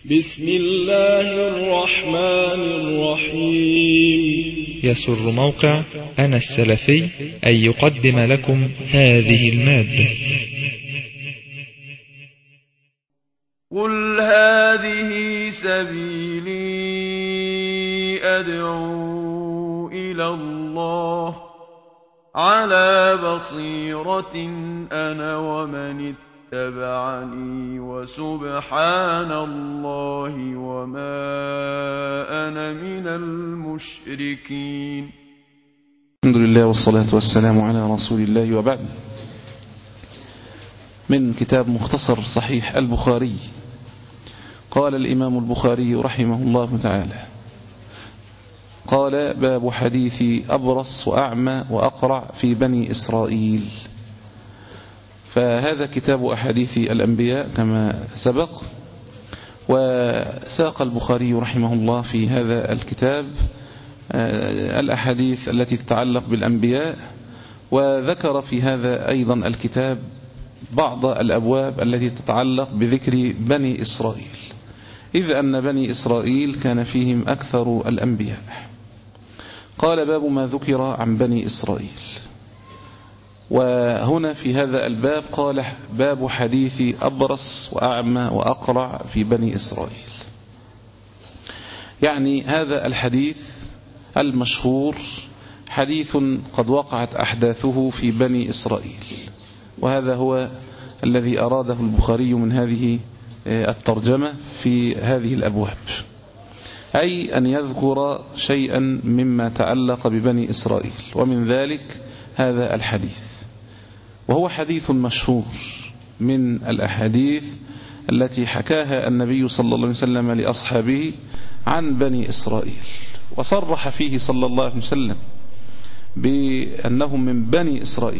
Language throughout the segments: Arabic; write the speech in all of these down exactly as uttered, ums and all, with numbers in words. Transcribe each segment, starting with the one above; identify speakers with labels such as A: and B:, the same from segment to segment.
A: بسم الله الرحمن الرحيم.
B: يسر موقع أنا السلفي أن يقدم لكم هذه المادة.
C: قل هذه سبيلي أدعو إلى الله على بصيرة أنا ومن اتبعني وسبحان الله وما أنا من المشركين.
D: الحمد لله والصلاة والسلام على رسول الله، وبعد. من كتاب مختصر صحيح البخاري. قال الإمام البخاري رحمه الله تعالى: قال: باب حديث أبرص وأعمى وأقرع في بني إسرائيل. فهذا كتاب أحاديث الأنبياء كما سبق، وساق البخاري رحمه الله في هذا الكتاب الأحاديث التي تتعلق بالأنبياء، وذكر في هذا أيضا الكتاب بعض الأبواب التي تتعلق بذكر بني إسرائيل، إذ أن بني إسرائيل كان فيهم أكثر الأنبياء. قال: باب ما ذكر عن بني إسرائيل. وهنا في هذا الباب قال: باب حديث أبرص وأعمى وأقرع في بني إسرائيل. يعني هذا الحديث المشهور حديث قد وقعت أحداثه في بني إسرائيل، وهذا هو الذي أراده البخاري من هذه الترجمة في هذه الأبواب، أي أن يذكر شيئا مما تعلق ببني إسرائيل، ومن ذلك هذا الحديث. وهو حديث مشهور من الأحاديث التي حكاها النبي صلى الله عليه وسلم لأصحابه عن بني إسرائيل، وصرح فيه صلى الله عليه وسلم بأنهم من بني إسرائيل.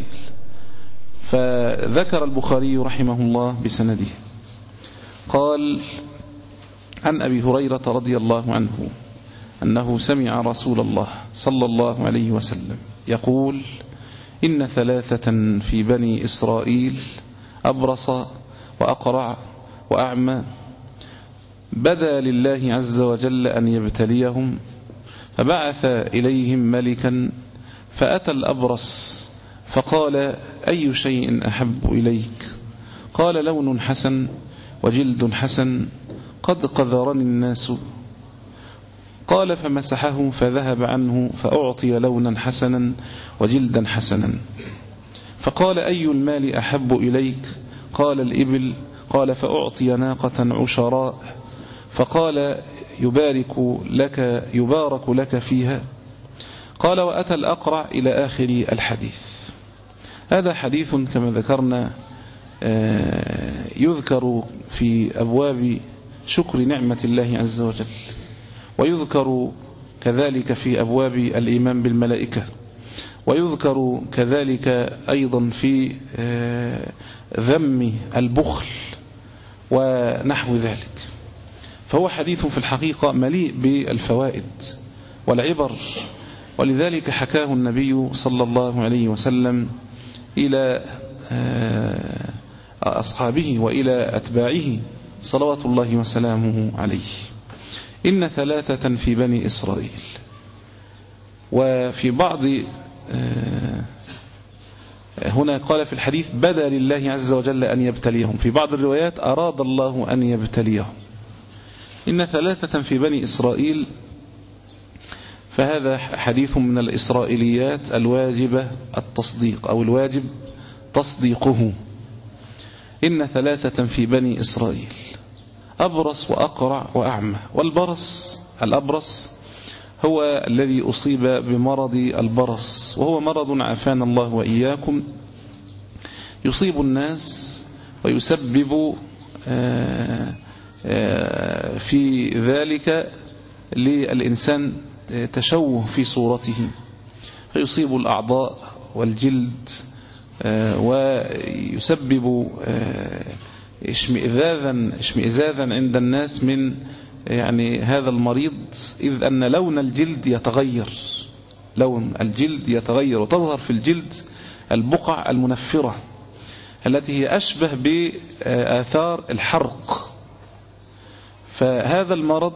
D: فذكر البخاري رحمه الله بسنده. قال: عن أبي هريرة رضي الله عنه أنه سمع رسول الله صلى الله عليه وسلم يقول: إن ثلاثة في بني إسرائيل أبرص وأقرع وأعمى بدا لله عز وجل أن يبتليهم، فبعث إليهم ملكا فأتى الأبرص فقال: أي شيء أحب إليك؟ قال: لون حسن وجلد حسن قد قذرني الناس. قال: فمسحه فذهب عنه فأعطي لونا حسنا وجلدا حسنا. فقال: أي المال أحب إليك؟ قال: الإبل. قال: فأعطي ناقة عشراء. فقال: يبارك لك يبارك لك فيها. قال: وأتى الأقرع إلى آخر الحديث. هذا حديث كما ذكرنا يذكر في أبواب شكر نعمة الله عز وجل، ويذكر كذلك في أبواب الإيمان بالملائكة، ويذكر كذلك أيضا في ذم البخل ونحو ذلك. فهو حديث في الحقيقة مليء بالفوائد والعبر، ولذلك حكاه النبي صلى الله عليه وسلم إلى أصحابه وإلى أتباعه صلوات الله وسلامه عليه. إن ثلاثة في بني إسرائيل. وفي بعض هنا قال في الحديث: بدا لله عز وجل أن يبتليهم. في بعض الروايات: أراد الله أن يبتليهم. إن ثلاثة في بني إسرائيل، فهذا حديث من الإسرائيليات الواجبة التصديق أو الواجب تصديقه. إن ثلاثة في بني إسرائيل أبرص وأقرع وأعمى. والبرص الأبرص هو الذي أصيب بمرض البرص، وهو مرض عافانا الله وإياكم يصيب الناس ويسبب في ذلك للإنسان تشوه في صورته، فيصيب الأعضاء والجلد، ويسبب اشمئزازا اشمئزازا عند الناس من يعني هذا المريض، إذ أن لون الجلد يتغير لون الجلد يتغير وتظهر في الجلد البقع المنفرة التي هي أشبه بآثار الحرق. فهذا المرض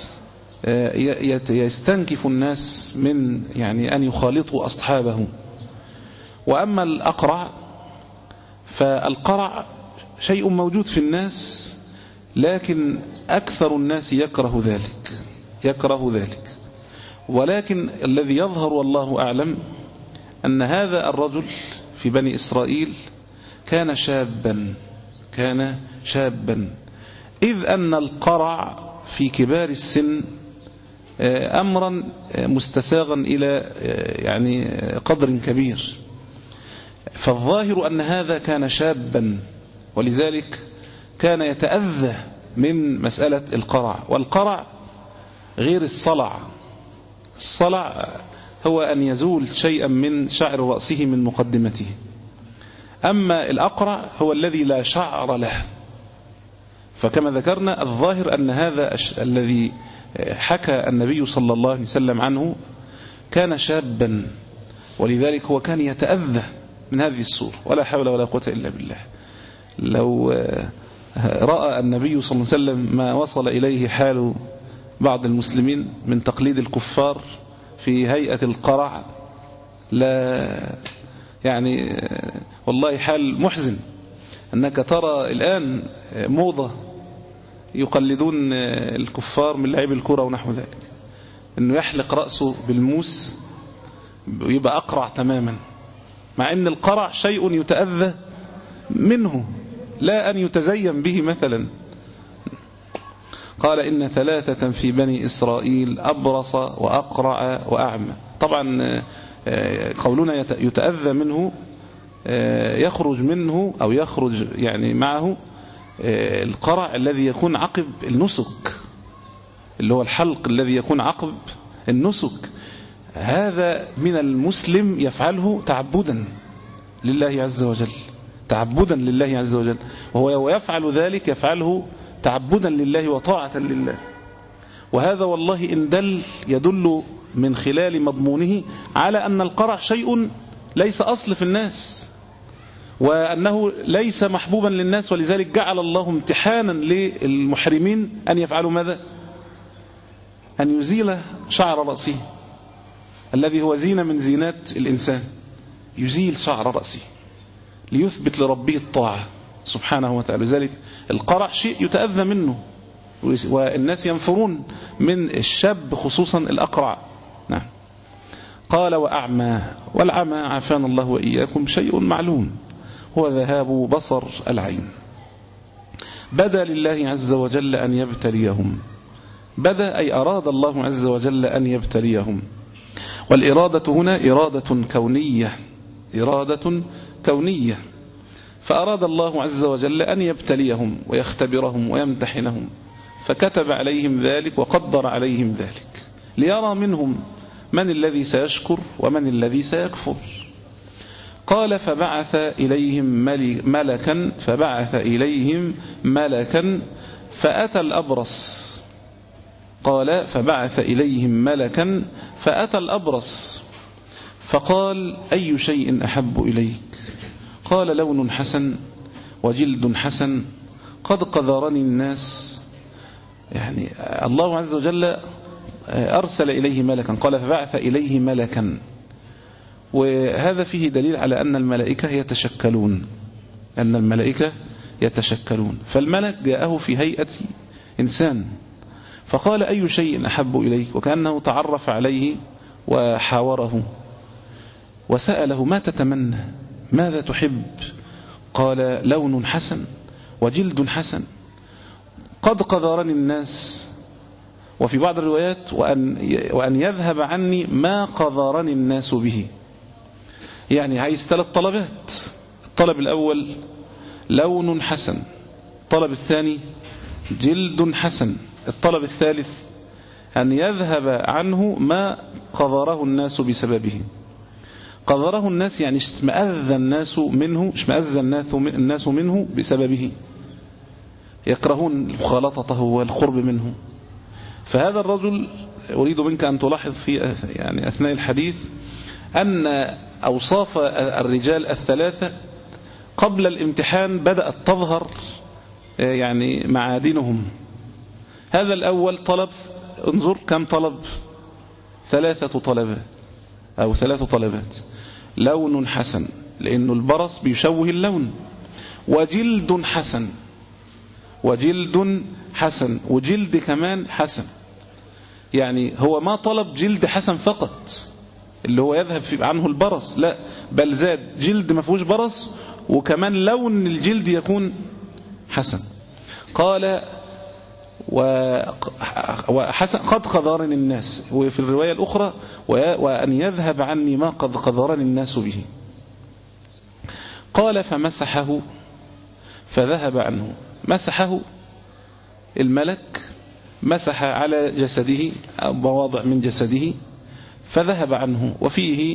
D: يستنكف الناس من يعني أن يخالطوا أصحابه. وأما الأقرع فالقرع شيء موجود في الناس، لكن أكثر الناس يكره ذلك يكره ذلك ولكن الذي يظهر والله أعلم أن هذا الرجل في بني إسرائيل كان شابا كان شابا إذ أن القرع في كبار السن أمرا مستساغا إلى يعني قدر كبير، فالظاهر أن هذا كان شابا ولذلك كان يتأذى من مسألة القرع. والقرع غير الصلع. الصلع هو أن يزول شيئا من شعر رأسه من مقدمته، أما الأقرع هو الذي لا شعر له. فكما ذكرنا الظاهر أن هذا الذي حكى النبي صلى الله عليه وسلم عنه كان شابا، ولذلك هو كان يتأذى من هذه الصورة، ولا حول ولا قوة إلا بالله. لو رأى النبي صلى الله عليه وسلم ما وصل إليه حال بعض المسلمين من تقليد الكفار في هيئة القرع، لا يعني والله حال محزن، أنك ترى الآن موضة يقلدون الكفار من لعب الكرة ونحو ذلك، أنه يحلق رأسه بالموس ويبقى أقرع تماما، مع أن القرع شيء يتأذى منه لا أن يتزين به مثلا. قال إن ثلاثة في بني إسرائيل أبرص وأقرع وأعمى. طبعا قولنا يتأذى منه يخرج منه أو يخرج يعني معه القرع الذي يكون عقب النسك، اللي هو الحلق الذي يكون عقب النسك. هذا من المسلم يفعله تعبدا لله عز وجل، تعبدا لله عز وجل، وهو يفعل ذلك يفعله تعبدا لله وطاعة لله. وهذا والله إن دل يدل من خلال مضمونه على أن القرع شيء ليس أصل في الناس، وأنه ليس محبوبا للناس، ولذلك جعل الله امتحانا للمحرمين أن يفعلوا ماذا؟ أن يزيل شعر رأسه الذي هو زينة من زينات الإنسان، يزيل شعر رأسه ليثبت لربه الطاعة سبحانه وتعالى. لذلك القرع شيء يتأذى منه، والناس ينفرون من الشاب خصوصا الأقرع. نعم. قال وأعمى، والعمى عافانا الله وإياكم شيء معلوم هو ذهاب بصر العين. بدا لله عز وجل أن يبتليهم، بدا أي أراد الله عز وجل أن يبتليهم. والإرادة هنا إرادة كونية، إرادة كونية، فأراد الله عز وجل أن يبتليهم ويختبرهم ويمتحنهم، فكتب عليهم ذلك وقدر عليهم ذلك ليرى منهم من الذي سيشكر ومن الذي سيكفر. قال فبعث إليهم ملكا فبعث إليهم ملكا فأتى الأبرص. قال فبعث إليهم ملكا فأتى الأبرص فقال أي شيء أحب إليك؟ قال لون حسن وجلد حسن قد قذرني الناس. يعني الله عز وجل أرسل إليه ملكا، قال فبعث إليه ملكا، وهذا فيه دليل على أن الملائكة يتشكلون، أن الملائكة يتشكلون. فالملك جاءه في هيئة إنسان فقال أي شيء أحب إليك، وكأنه تعرف عليه وحاوره وسأله ما تتمنى، ماذا تحب؟ قال لون حسن وجلد حسن قد قذرني الناس، وفي بعض الروايات وأن, وأن يذهب عني ما قذرني الناس به. يعني عايز ثلاث طلبات: الطلب الأول لون حسن، الطلب الثاني جلد حسن، الطلب الثالث أن يذهب عنه ما قذره الناس بسببه. قذره الناس يعني اشمأذ الناس منه، اشمأذ الناس منه بسببه، يكرهون مخالطته والقرب منه. فهذا الرجل أريد منك أن تلاحظ في يعني أثناء الحديث أن أوصاف الرجال الثلاثة قبل الامتحان بدأت تظهر يعني معادنهم، هذا الأول طلب، انظر كم طلب، ثلاثة طلبات أو ثلاث طلبات. لون حسن، لأنه البرص بيشوه اللون، وجلد حسن، وجلد حسن، وجلد كمان حسن. يعني هو ما طلب جلد حسن فقط اللي هو يذهب عنه البرص، لا، بل زاد جلد ما فيهوش برص، وكمان لون الجلد يكون حسن. قال وحسن قد قذرني الناس، وفي الرواية الأخرى وأن يذهب عني ما قد قذرني الناس به. قال فمسحه فذهب عنه. مسحه الملك، مسح على جسده أو مواضع من جسده فذهب عنه. وفيه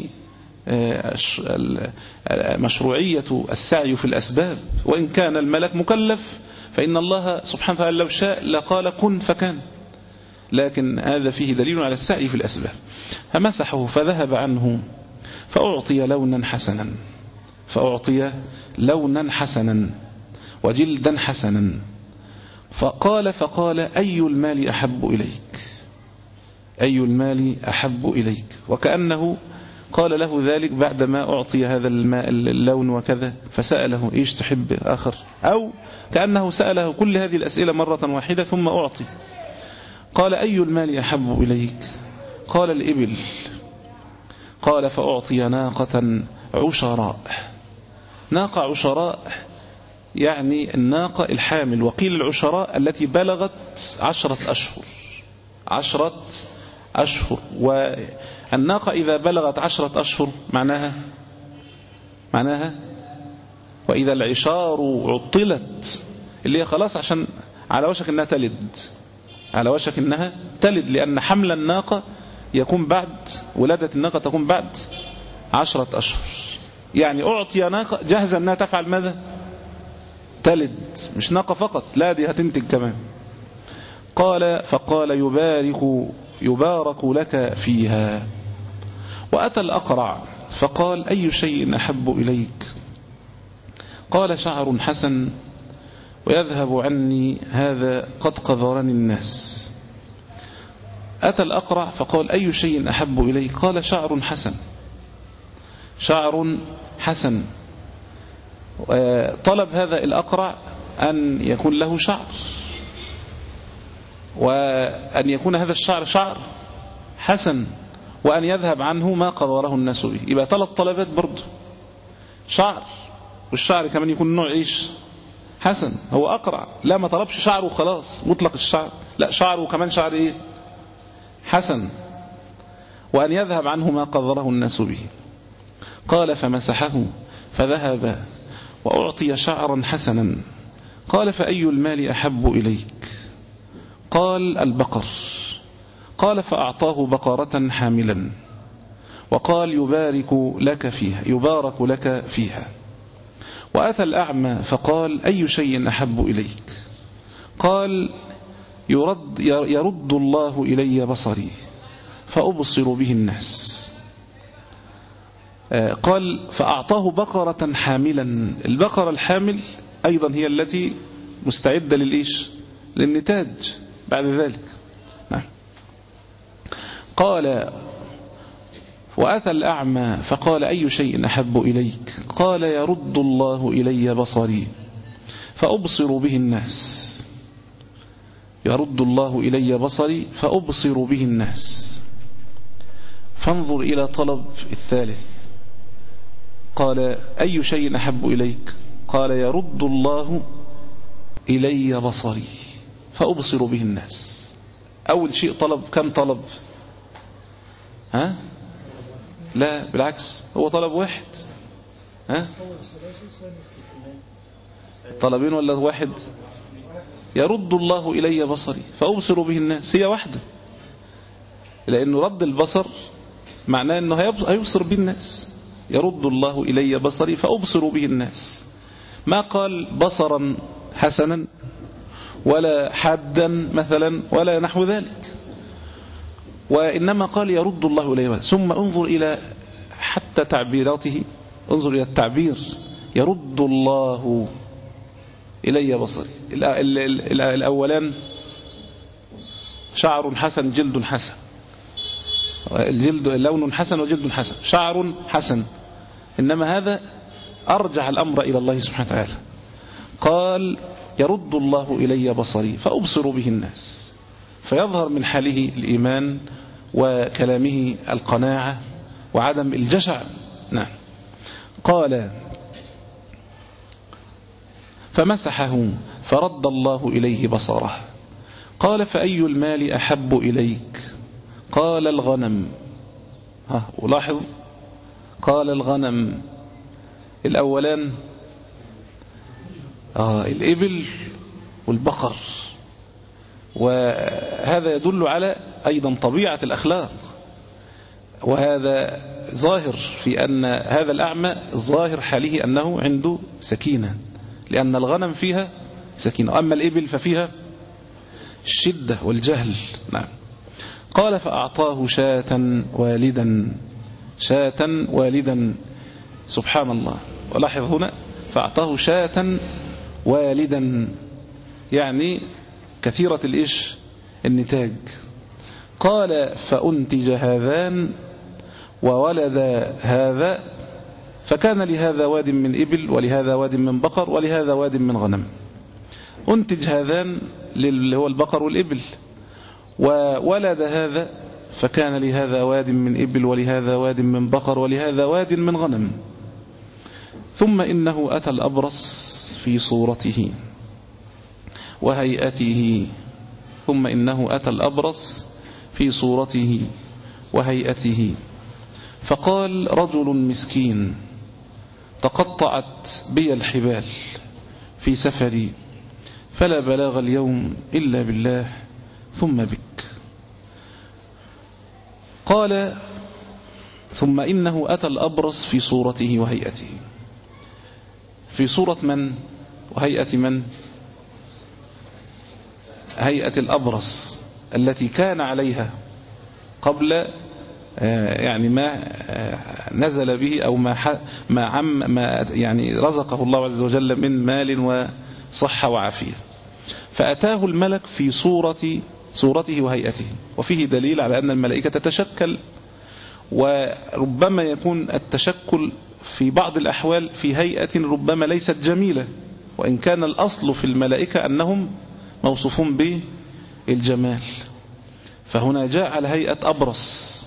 D: مشروعية السعي في الأسباب، وإن كان الملك مكلف فإن الله سبحانه وتعالى لو شاء لقال كن فكان، لكن هذا فيه دليل على السعي في الأسباب. فمسحه فذهب عنه فأعطي لونا حسنا، فأعطي لونا حسنا وجلدا حسنا. فقال فقال أي المال أحب إليك، أي المال أحب إليك، وكأنه قال له ذلك بعدما أعطي هذا الماء اللون وكذا، فسأله إيش تحب آخر، أو كأنه سأله كل هذه الأسئلة مرة واحدة ثم أعطي. قال أي المال أحب إليك، قال الإبل. قال فأعطي ناقة عشراء. ناقة عشراء يعني الناقة الحامل، وقيل العشراء التي بلغت عشرة أشهر، عشرة أشهر. والناقة إذا بلغت عشرة أشهر معناها معناها وإذا العشار عطلت، اللي هي خلاص عشان على وشك أنها تلد، على وشك أنها تلد، لأن حمل الناقة يكون بعد ولادة الناقة تكون بعد عشرة أشهر. يعني أعطي ناقة جاهزة أنها تفعل ماذا؟ تلد، مش ناقة فقط، لا دي هتنتج كمان. قال فقال يبارك يبارك لك فيها. وأتى الأقرع فقال أي شيء أحب إليك، قال شعر حسن ويذهب عني هذا قد قذرني الناس. أتى الأقرع فقال أي شيء أحب إليك، قال شعر حسن، شعر حسن. طلب هذا الأقرع أن يكون له شعر، وأن يكون هذا الشعر شعر حسن، وأن يذهب عنه ما قذره الناس به. يبقى ثلاث طلبات برضه، شعر، والشعر كمان يكون نوع إيش؟ حسن. هو أقرع، لا ما طلبش شعره وخلاص مطلق الشعر، لا شعره وكمان شعر إيه؟ حسن. وأن يذهب عنه ما قذره الناس به. قال فمسحه فذهب وأعطي شعرا حسنا. قال فأي المال أحب إليك، قال البقر. قال فأعطاه بقرة حاملا وقال يبارك لك فيها، يبارك لك فيها. وأتى الأعمى فقال أي شيء أحب إليك، قال يرد, يرد الله إلي بصري فأبصر به الناس. قال فأعطاه بقرة حاملا. البقرة الحامل أيضا هي التي مستعدة للإيش؟ للنتاج بعد ذلك. نعم. قال وأتى الأعمى فقال أي شيء أحب إليك، قال يرد الله إلي بصري فأبصر به الناس، يرد الله إلي بصري فأبصر به الناس. فانظر إلى طلب الثالث. قال أي شيء أحب إليك، قال يرد الله إلي بصري فأبصر به الناس. أول شيء طلب كم طلب؟ ها؟ لا بالعكس، هو طلب واحد. ها؟ طلبين ولا واحد؟ يرد الله إلي بصري فأبصر به الناس، هي واحدة، لأنه رد البصر معناه أنه هيبصر به الناس. يرد الله إلي بصري فأبصر به الناس، ما قال بصرا حسنا ولا حادا مثلا ولا نحو ذلك، وإنما قال يرد الله إلي بصري. ثم انظر إلى حتى تعبيراته، انظر إلى التعبير يرد الله إلي بصري. الأولان شعر حسن جلد حسن، الجلد لون حسن وجلد حسن، شعر حسن. إنما هذا أرجع الأمر إلى الله سبحانه وتعالى. قال يرد الله إلي بصري فأبصر به الناس، فيظهر من حاله الإيمان وكلامه القناعة وعدم الجشع. نعم. قال فمسحه فرد الله إليه بصره. قال فأي المال أحب إليك؟ قال الغنم. ها ولاحظ، قال الغنم. الأولان آه الإبل والبقر، وهذا يدل على أيضا طبيعة الأخلاق، وهذا ظاهر في أن هذا الأعمى ظاهر حاله أنه عنده سكينة، لأن الغنم فيها سكينة، أما الإبل ففيها الشدة والجهل. نعم. قال فأعطاه شاة والدا، شاة والدا، سبحان الله. ولاحظ هنا فأعطاه شاة والدا، يعني كثيرة الإيش النتاج. قال فأنتج هذان وولد هذا، فكان لهذا واد من إبل ولهذا واد من بقر ولهذا واد من غنم. أنتج هذان اللي هو البقر والإبل، وولد هذا فكان لهذا واد من إبل ولهذا واد من بقر ولهذا واد من غنم. ثم إنه أتى الأبرص في صورته وهيئته، ثم إنه أتى الأبرص في صورته وهيئته فقال رجل مسكين تقطعت بي الحبال في سفري، فلا بلاغ اليوم إلا بالله ثم بك. قال ثم إنه أتى الأبرص في صورته وهيئته. في صورة من وهيئة من؟ هيئة الأبرص التي كان عليها قبل يعني ما نزل به أو ما ما عم ما يعني رزقه الله عز وجل من مال وصحة وعافية. فأتاه الملك في صورة صورته وهيئته، وفيه دليل على أن الملائكة تتشكل، وربما يكون التشكل في بعض الأحوال في هيئة ربما ليست جميلة، وإن كان الأصل في الملائكة أنهم موصوفون بالجمال. فهنا جاء على هيئة أبرص،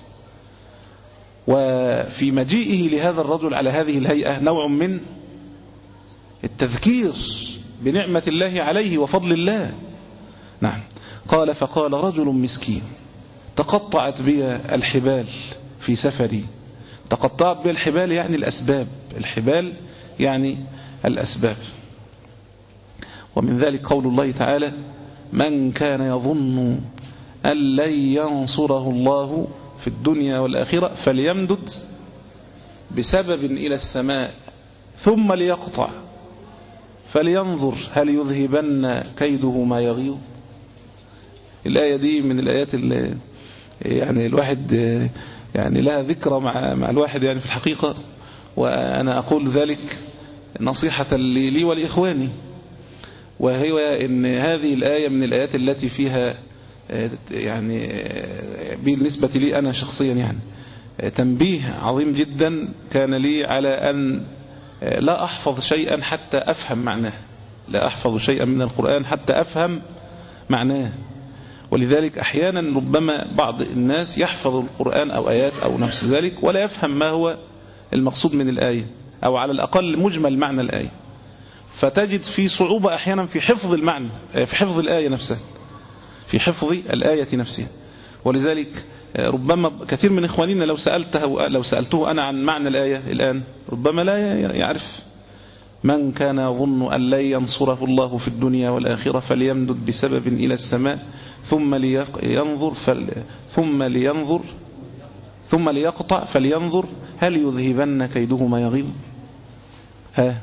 D: وفي مجيئه لهذا الرجل على هذه الهيئة نوع من التذكير بنعمة الله عليه وفضل الله. نعم. قال فقال رجل مسكين تقطعت بي الحبال في سفري. تقطعت بي الحبال يعني الأسباب، الحبال يعني الأسباب. ومن ذلك قول الله تعالى من كان يظن أن لن ينصره الله في الدنيا والآخرة فليمدد بسبب إلى السماء ثم ليقطع فلينظر هل يذهبن كيده ما يغيظ. الآية دي من الآيات اللي يعني الواحد يعني لها ذكرى مع مع الواحد يعني في الحقيقة، وأنا أقول ذلك نصيحة لي, لي ولإخواني، وهي إن هذه الآية من الآيات التي فيها يعني بالنسبة لي أنا شخصيا يعني تنبيه عظيم جدا كان لي على أن لا أحفظ شيئا حتى أفهم معناه، لا أحفظ شيئا من القرآن حتى أفهم معناه. ولذلك أحيانا ربما بعض الناس يحفظ القرآن أو آيات أو نفس ذلك ولا يفهم ما هو المقصود من الآية، أو على الأقل مجمل معنى الآية، فتجد في صعوبة أحيانا في حفظ المعنى، في حفظ الآية نفسها، في حفظ الآية نفسها. ولذلك ربما كثير من إخواننا لو سألته لو سألته أنا عن معنى الآية الآن ربما لا يعرف. من كان يظن أن لن ينصره الله في الدنيا والآخرة فليمدد بسبب إلى السماء ثم لينظر فل... ثم لينظر ثم ليقطع فلينظر هل يذهبن كيده ما يغيظ. ها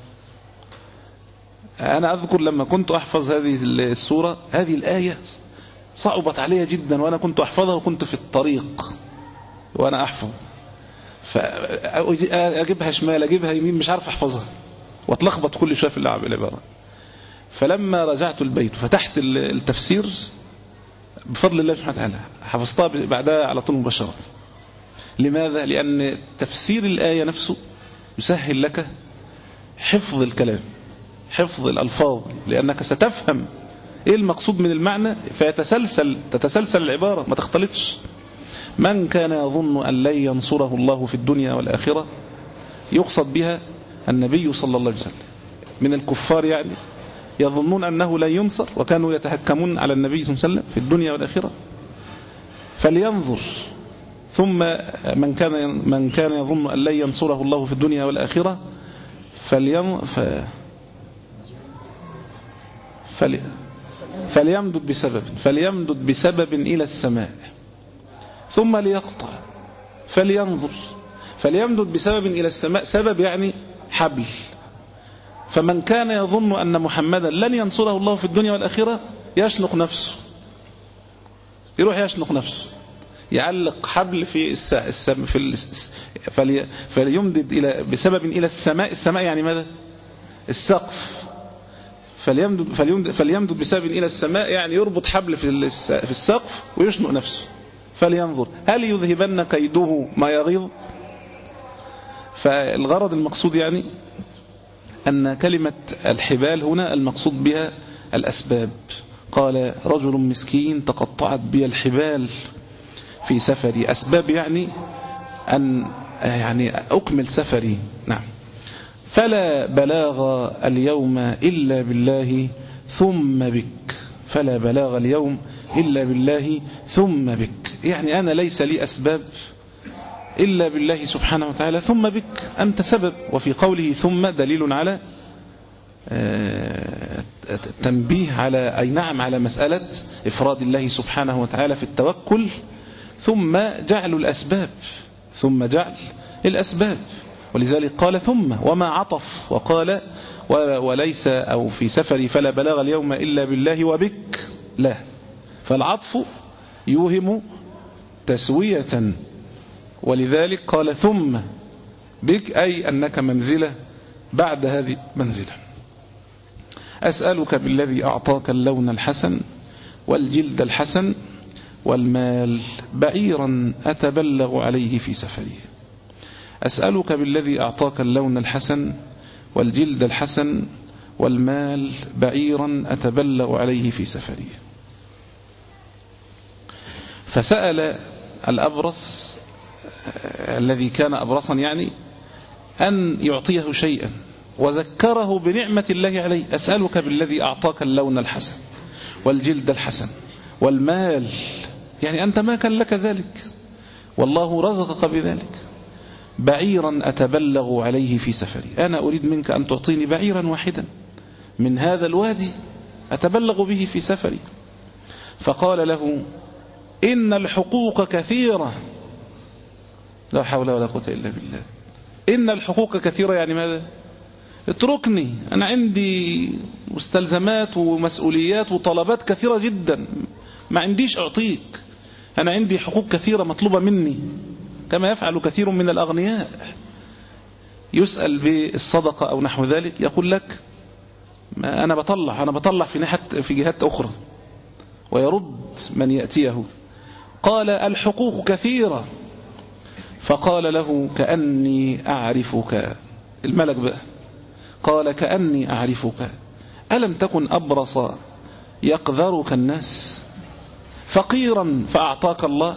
D: أنا أذكر لما كنت أحفظ هذه السورة هذه الآية صعبت علي جدا، وأنا كنت أحفظها وكنت في الطريق وأنا أحفظ، فأجيبها شمال أجيبها يمين مش عارف أحفظها واتلخبط كل شوية في اللعب العبارة. فلما رجعت البيت فتحت التفسير بفضل الله سبحانه وتعالى حفظتها بعدها على طول مباشرة. لماذا؟ لأن تفسير الآية نفسه يسهل لك حفظ الكلام، حفظ الألفاظ، لأنك ستفهم إيه المقصود من المعنى، فيتسلسل تتسلسل العبارة ما تختلطش. من كان يظن أن لن ينصره الله في الدنيا والآخرة يقصد بها النبي صلى الله عليه وسلم. من الكفار يعني يظنون أنه لن ينصر، وكانوا يتهكمون على النبي صلى الله عليه وسلم في الدنيا والآخرة. فلينظر. ثم من كان من كان يظن أن لن ينصره الله في الدنيا والآخرة فلين ف... فلي... فليمدد بسبب فليمدد بسبب إلى السماء ثم ليقطع فلينظر. فليمدد بسبب إلى السماء، سبب يعني حبل. فمن كان يظن أن محمدا لن ينصره الله في الدنيا والآخرة يشنق نفسه، يروح يشنق نفسه، يعلق حبل في السم في الس... فلي... فليمدد إلى بسبب إلى السماء. السماء يعني ماذا؟ السقف. فليمدد فليمدد, فليمدد بسبب إلى السماء يعني يربط حبل في الس... في السقف ويشنق نفسه. فلينظر هل يذهبن كيده ما يغيظ. فالغرض المقصود يعني أن كلمة الحبال هنا المقصود بها الأسباب. قال رجل مسكين تقطعت بي الحبال في سفري. أسباب يعني أن يعني أكمل سفري. نعم. فلا بلاغ اليوم إلا بالله ثم بك. فلا بلاغ اليوم إلا بالله ثم بك، يعني أنا ليس لي أسباب إلا بالله سبحانه وتعالى ثم بك، أنت سبب. وفي قوله ثم دليل على تنبيه على أي نعم على مسألة إفراد الله سبحانه وتعالى في التوكل. ثم جعل الأسباب ثم جعل الأسباب ولذلك قال ثم وما عطف وقال وليس أو في سفري فلا بلاغ اليوم إلا بالله وبك لا. فالعطف يوهم تسوية، ولذلك قال ثم بك أي أنك منزلة بعد هذه منزلة. أسألك بالذي أعطاك اللون الحسن والجلد الحسن والمال بعيرا أتبلغ عليه في سفري. أسألك بالذي أعطاك اللون الحسن والجلد الحسن والمال بعيرا أتبلغ عليه في سفري. فسأل الأبرص الذي كان أبرصا يعني أن يعطيه شيئا وذكره بنعمة الله عليه. أسألك بالذي أعطاك اللون الحسن والجلد الحسن والمال، يعني أنت ما كان لك ذلك والله رزقك بذلك. بعيرا أتبلغ عليه في سفري، أنا أريد منك أن تعطيني بعيرا واحدا من هذا الوادي أتبلغ به في سفري. فقال له إن الحقوق كثيرة. لا حول ولا قوة إلا بالله. إن الحقوق كثيرة يعني ماذا؟ اتركني، أنا عندي مستلزمات ومسؤوليات وطلبات كثيرة جدا، ما عنديش أعطيك. أنا عندي حقوق كثيرة مطلوبة مني كما يفعل كثير من الأغنياء. يسأل بالصدقة أو نحو ذلك يقول لك ما أنا بطلع أنا بطلع في ناحية في جهات أخرى، ويرد من يأتيه. قال الحقوق كثيرة. فقال له كأني أعرفك. الملك بقى قال كأني أعرفك، ألم تكن أبرص يقذرك الناس فقيرا فأعطاك الله؟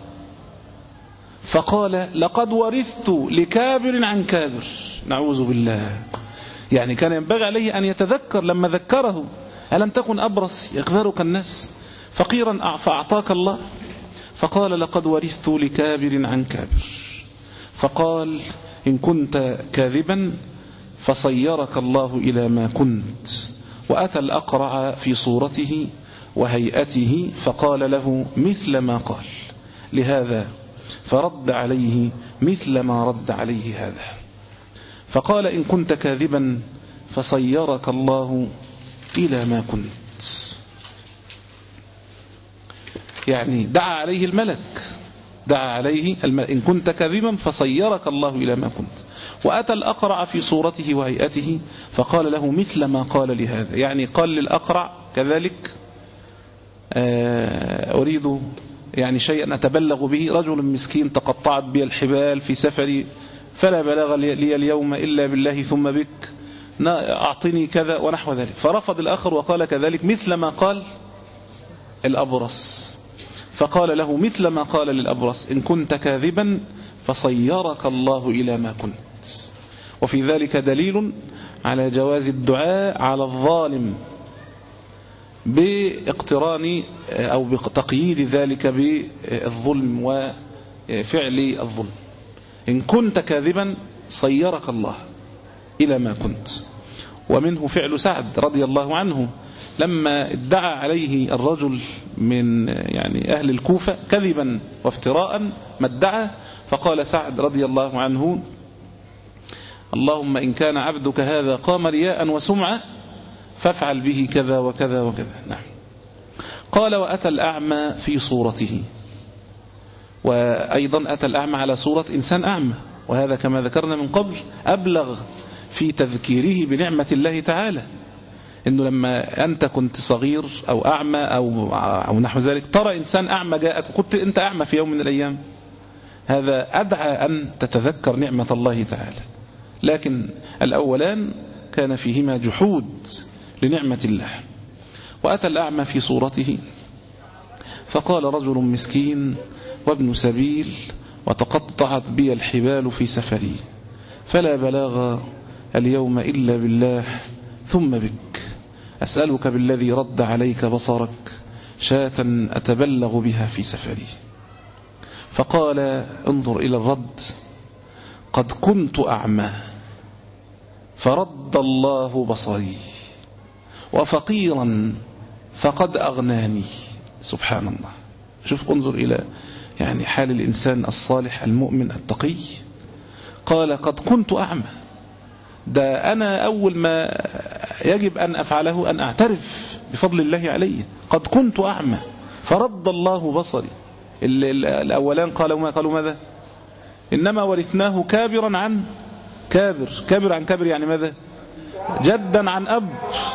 D: فقال لقد ورثت لكابر عن كابر. نعوذ بالله. يعني كان ينبغي عليه أن يتذكر لما ذكره ألم تكن أبرص يقذرك الناس فقيرا فأعطاك الله؟ فقال لقد ورثت لكابر عن كابر. فقال إن كنت كاذبا فصيرك الله إلى ما كنت. وأتى الأقرع في صورته وهيئته فقال له مثل ما قال لهذا، فرد عليه مثل ما رد عليه هذا. فقال إن كنت كاذبا فصيرك الله إلى ما كنت. يعني دعا عليه الملك دعا عليه الملك إن كنت كاذبا فصيرك الله إلى ما كنت. وأتى الأقرع في صورته وهيئته فقال له مثل ما قال لهذا، يعني قال للأقرع كذلك أريد يعني شيئا أتبلغ به، رجل مسكين تقطعت بي الحبال في سفري فلا بلاغ لي اليوم إلا بالله ثم بك، أعطني كذا ونحو ذلك. فرفض الآخر وقال كذلك مثل ما قال الأبرص، فقال له مثل ما قال للأبرص: إن كنت كاذبا فصيرك الله إلى ما كنت. وفي ذلك دليل على جواز الدعاء على الظالم باقتران أو بتقييد ذلك بالظلم وفعل الظلم. إن كنت كاذبا صيرك الله إلى ما كنت. ومنه فعل سعد رضي الله عنه لما ادعى عليه الرجل من يعني أهل الكوفة كذبا وافتراء ما ادعى، فقال سعد رضي الله عنه: اللهم إن كان عبدك هذا قام رياء وسمعة فافعل به كذا وكذا وكذا. نعم. قال: وأتى الأعمى في صورته. وأيضا أتى الأعمى على صورة إنسان أعمى، وهذا كما ذكرنا من قبل أبلغ في تذكيره بنعمة الله تعالى، إنه لما أنت كنت صغير أو أعمى أو, أو نحو ذلك ترى إنسان أعمى جاءك وكنت أنت أعمى في يوم من الأيام، هذا أدعى أن تتذكر نعمة الله تعالى. لكن الأولان كان فيهما جحود لنعمة الله. وأتى الأعمى في صورته فقال: رجل مسكين وابن سبيل وتقطعت بي الحبال في سفري فلا بلاغ اليوم إلا بالله ثم بك، أسألك بالذي رد عليك بصرك شاة أتبلغ بها في سفري. فقال: انظر إلى الرد: قد كنت أعمى فرد الله بصري، وفقيرا فقد أغناني. سبحان الله. شوف، انظر إلى يعني حال الإنسان الصالح المؤمن التقي. قال: قد كنت أعمى، ده أنا أول ما يجب أن أفعله أن أعترف بفضل الله علي. قد كنت أعمى فرد الله بصري. الأولان قالوا ما قالوا ماذا؟ إنما ورثناه كابرا عن كابر. كابر عن كابر يعني ماذا؟ جدا عن أب.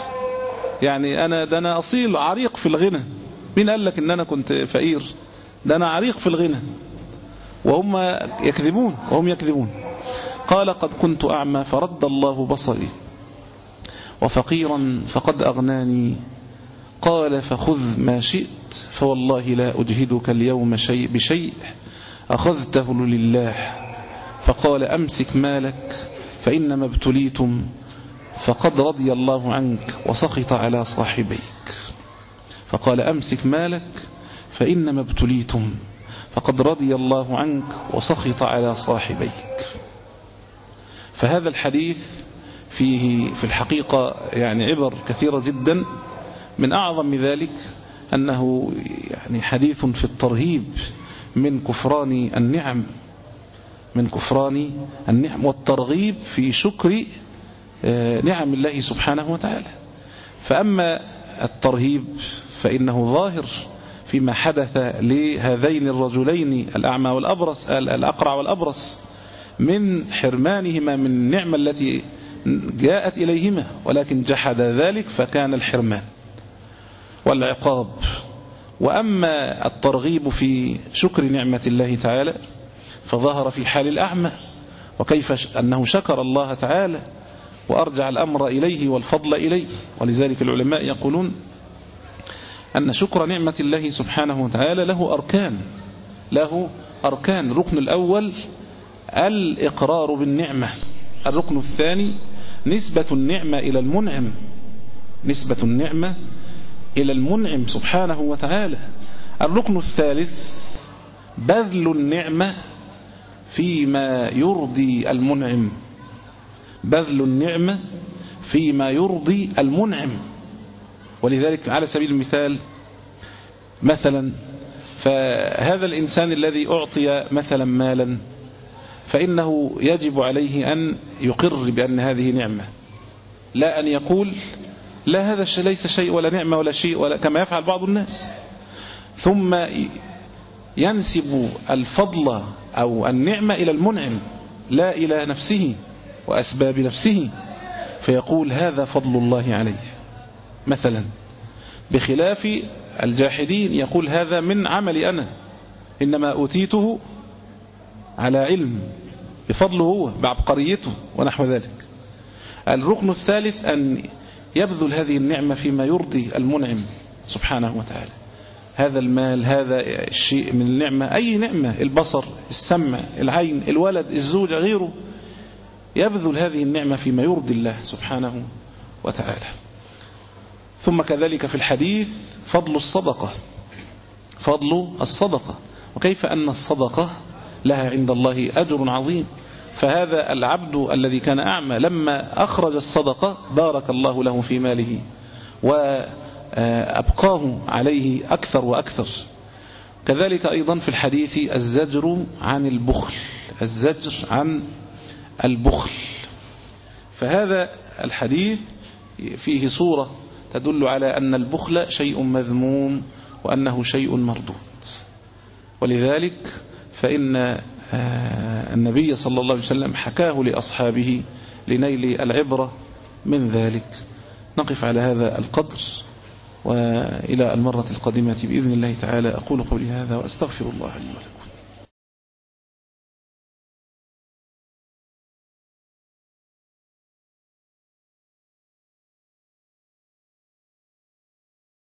D: يعني أنا ده أنا أصيل عريق في الغنى. مين قال لك إن أنا كنت فقير؟ ده أنا عريق في الغنى، وهم يكذبون وهم يكذبون. قال: قد كنت أعمى فرد الله بصري، وفقيرا فقد أغناني. قال: فخذ ما شئت فوالله لا أجهدك اليوم شيء بشيء أخذته لله. فقال: أمسك مالك فإنما ابتليتم فقد رضي الله عنك وسخط على صاحبيك. فقال: أمسك مالك فإنما ابتليتم فقد رضي الله عنك وسخط على صاحبيك. فهذا الحديث فيه في الحقيقة يعني عبر كثيرة جدا. من أعظم ذلك أنه يعني حديث في الترهيب من كفران النعم من كفران النعم والترغيب في شكر نعم الله سبحانه وتعالى. فأما الترهيب فإنه ظاهر فيما حدث لهذين الرجلين الأعمى والأبرص الأقرع والأبرص من حرمانهما من النعمة التي جاءت إليهما، ولكن جحد ذلك فكان الحرمان والعقاب. وأما الترغيب في شكر نعمة الله تعالى فظهر في حال الأعمى، وكيف أنه شكر الله تعالى وأرجع الأمر إليه والفضل إليه. ولذلك العلماء يقولون أن شكر نعمة الله سبحانه وتعالى له أركان له أركان الركن الأول الإقرار بالنعمة. الركن الثاني نسبة النعمة إلى المنعم نسبة النعمة إلى المنعم سبحانه وتعالى. الركن الثالث بذل النعمة فيما يرضي المنعم بذل النعمة فيما يرضي المنعم. ولذلك على سبيل المثال مثلا فهذا الإنسان الذي أعطي مثلا مالا فإنه يجب عليه أن يقر بأن هذه نعمة، لا أن يقول لا هذا ليس شيء ولا نعمة ولا شيء ولا كما يفعل بعض الناس، ثم ينسب الفضل أو النعمة إلى المنعم لا إلى نفسه وأسباب نفسه، فيقول هذا فضل الله عليه مثلا، بخلاف الجاحدين يقول هذا من عملي أنا، إنما أوتيته على علم، بفضله هو، بعبقريته ونحو ذلك. الركن الثالث أن يبذل هذه النعمة فيما يرضي المنعم سبحانه وتعالى. هذا المال، هذا الشيء من النعمة، أي نعمة، البصر، السمع، العين، الولد، الزوجة، غيره، يبذل هذه النعمة فيما يرضي الله سبحانه وتعالى. ثم كذلك في الحديث فضل الصدقة، فضل الصدقة، وكيف أن الصدقة لها عند الله أجر عظيم. فهذا العبد الذي كان أعمى لما أخرج الصدقة بارك الله له في ماله وأبقاه عليه أكثر وأكثر. كذلك أيضا في الحديث الزجر عن البخل، الزجر عن البخل. فهذا الحديث فيه صورة تدل على أن البخل شيء مذموم وأنه شيء مردود. ولذلك فإن النبي صلى الله عليه وسلم حكاه لأصحابه لنيل العبرة من ذلك. نقف على هذا القدر، وإلى المرة القادمة بإذن الله تعالى. أقول قولي هذا وأستغفر الله لي ولكم.